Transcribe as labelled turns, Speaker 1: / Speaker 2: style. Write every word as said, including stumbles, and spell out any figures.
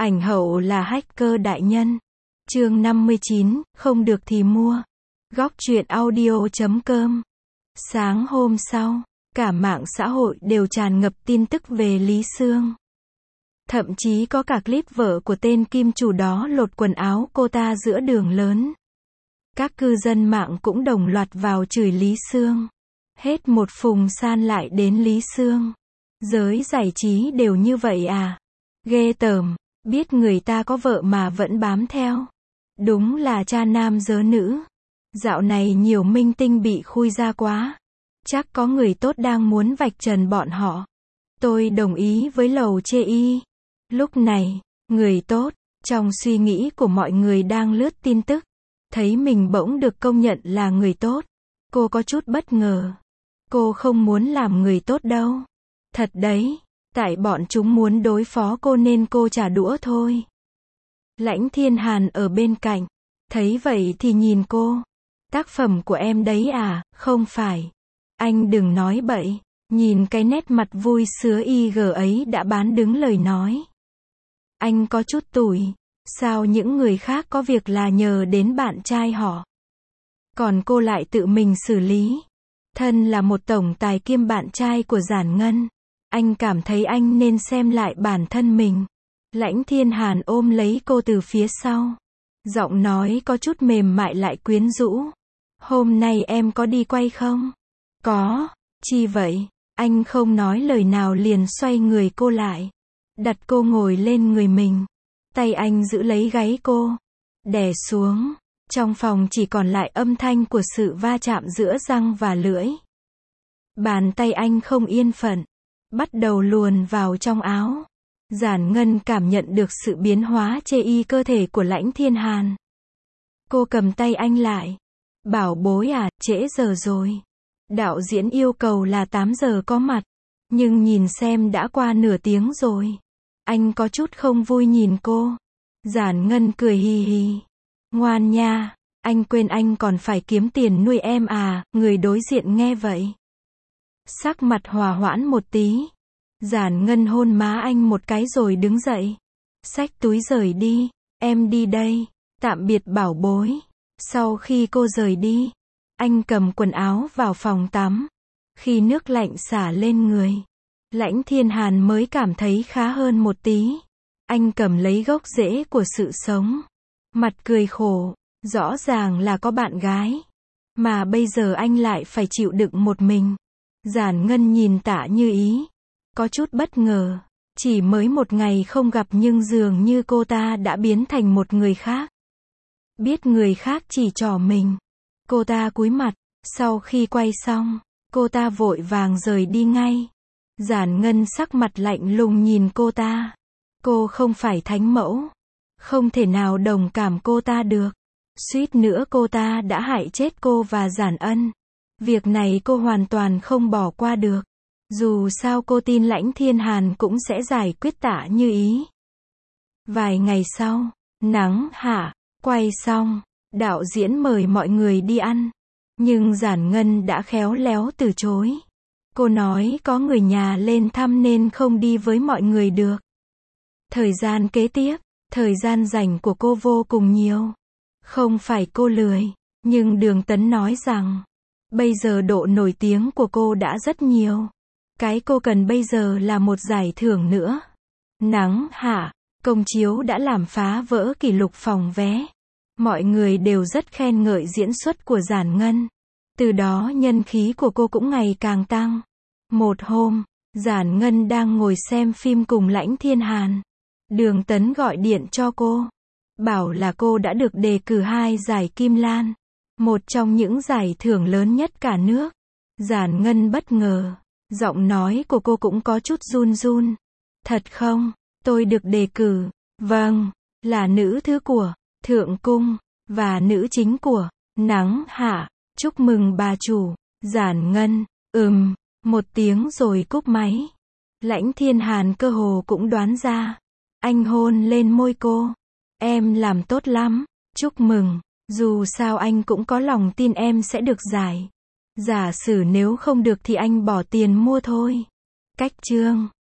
Speaker 1: Ảnh hậu là hacker đại nhân. Chương năm mươi chín, không được thì mua. Góc truyện audio chấm com. Sáng hôm sau, cả mạng xã hội đều tràn ngập tin tức về Lý Sương. Thậm chí có cả clip vợ của tên kim chủ đó lột quần áo cô ta giữa đường lớn. Các cư dân mạng cũng đồng loạt vào chửi Lý Sương. Hết một phùng san lại đến Lý Sương. Giới giải trí đều như vậy à? Ghê tởm, biết người ta có vợ mà vẫn bám theo. Đúng là cha nam dớ nữ. Dạo này nhiều minh tinh bị khui ra quá. Chắc có người tốt đang muốn vạch trần bọn họ. Tôi đồng ý với lầu chê y. Lúc này, người tốt, trong suy nghĩ của mọi người đang lướt tin tức, thấy mình bỗng được công nhận là người tốt. Cô có chút bất ngờ. Cô không muốn làm người tốt đâu. Thật đấy, tại bọn chúng muốn đối phó cô nên cô trả đũa thôi. Lãnh Thiên Hàn ở bên cạnh, thấy vậy thì nhìn cô. Tác phẩm của em đấy à? Không phải. Anh đừng nói bậy. Nhìn cái nét mặt vui sứa i gi ấy đã bán đứng lời nói. Anh có chút tủi. Sao những người khác có việc là nhờ đến bạn trai họ, còn cô lại tự mình xử lý? Thân là một tổng tài kiêm bạn trai của Giản Ngân, anh cảm thấy anh nên xem lại bản thân mình. Lãnh Thiên Hàn ôm lấy cô từ phía sau. Giọng nói có chút mềm mại lại quyến rũ. Hôm nay em có đi quay không? Có. Chi vậy? Anh không nói lời nào liền xoay người cô lại. Đặt cô ngồi lên người mình. Tay anh giữ lấy gáy cô. Đè xuống. Trong phòng chỉ còn lại âm thanh của sự va chạm giữa răng và lưỡi. Bàn tay anh không yên phận. Bắt đầu luồn vào trong áo. Giản Ngân cảm nhận được sự biến hóa chê y cơ thể của Lãnh Thiên Hàn. Cô cầm tay anh lại. Bảo bối à, trễ giờ rồi. Đạo diễn yêu cầu là tám giờ có mặt. Nhưng nhìn xem đã qua nửa tiếng rồi. Anh có chút không vui nhìn cô. Giản Ngân cười hì hì. Ngoan nha, anh quên anh còn phải kiếm tiền nuôi em à? Người đối diện nghe vậy, sắc mặt hòa hoãn một tí. Giản Ngân hôn má anh một cái rồi đứng dậy. Xách túi rời đi. Em đi đây. Tạm biệt bảo bối. Sau khi cô rời đi, anh cầm quần áo vào phòng tắm. Khi nước lạnh xả lên người, Lãnh Thiên Hàn mới cảm thấy khá hơn một tí. Anh cầm lấy gốc rễ của sự sống. Mặt cười khổ. Rõ ràng là có bạn gái, mà bây giờ anh lại phải chịu đựng một mình. Giản Ngân nhìn Tạ Như Ý, có chút bất ngờ. Chỉ mới một ngày không gặp nhưng dường như cô ta đã biến thành một người khác. Biết người khác chỉ trỏ mình, cô ta cúi mặt. Sau khi quay xong, cô ta vội vàng rời đi ngay. Giản Ngân sắc mặt lạnh lùng nhìn cô ta. Cô không phải thánh mẫu, không thể nào đồng cảm cô ta được. Suýt nữa cô ta đã hại chết cô và Giản Ân. Việc này cô hoàn toàn không bỏ qua được. Dù sao cô tin Lãnh Thiên Hàn cũng sẽ giải quyết Tạ Như Ý. Vài ngày sau, nắng hạ, quay xong, đạo diễn mời mọi người đi ăn. Nhưng Giản Ngân đã khéo léo từ chối. Cô nói có người nhà lên thăm nên không đi với mọi người được. Thời gian kế tiếp, thời gian rảnh của cô vô cùng nhiều. Không phải cô lười, nhưng Đường Tấn nói rằng, bây giờ độ nổi tiếng của cô đã rất nhiều. Cái cô cần bây giờ là một giải thưởng nữa. Nắng hạ, công chiếu đã làm phá vỡ kỷ lục phòng vé. Mọi người đều rất khen ngợi diễn xuất của Giản Ngân. Từ đó nhân khí của cô cũng ngày càng tăng. Một hôm, Giản Ngân đang ngồi xem phim cùng Lãnh Thiên Hàn. Đường Tấn gọi điện cho cô. Bảo là cô đã được đề cử hai giải Kim Lan. Một trong những giải thưởng lớn nhất cả nước. Giản Ngân bất ngờ. Giọng nói của cô cũng có chút run run. Thật không? Tôi được đề cử. Vâng, là nữ thứ của Thượng Cung, và nữ chính của Nắng Hạ. Chúc mừng bà chủ. Giản Ngân, ừm, một tiếng rồi cúp máy. Lãnh Thiên Hàn cơ hồ cũng đoán ra. Anh hôn lên môi cô. Em làm tốt lắm. Chúc mừng. Dù sao anh cũng có lòng tin em sẽ được giải. Giả sử nếu không được thì anh bỏ tiền mua thôi. Cách chương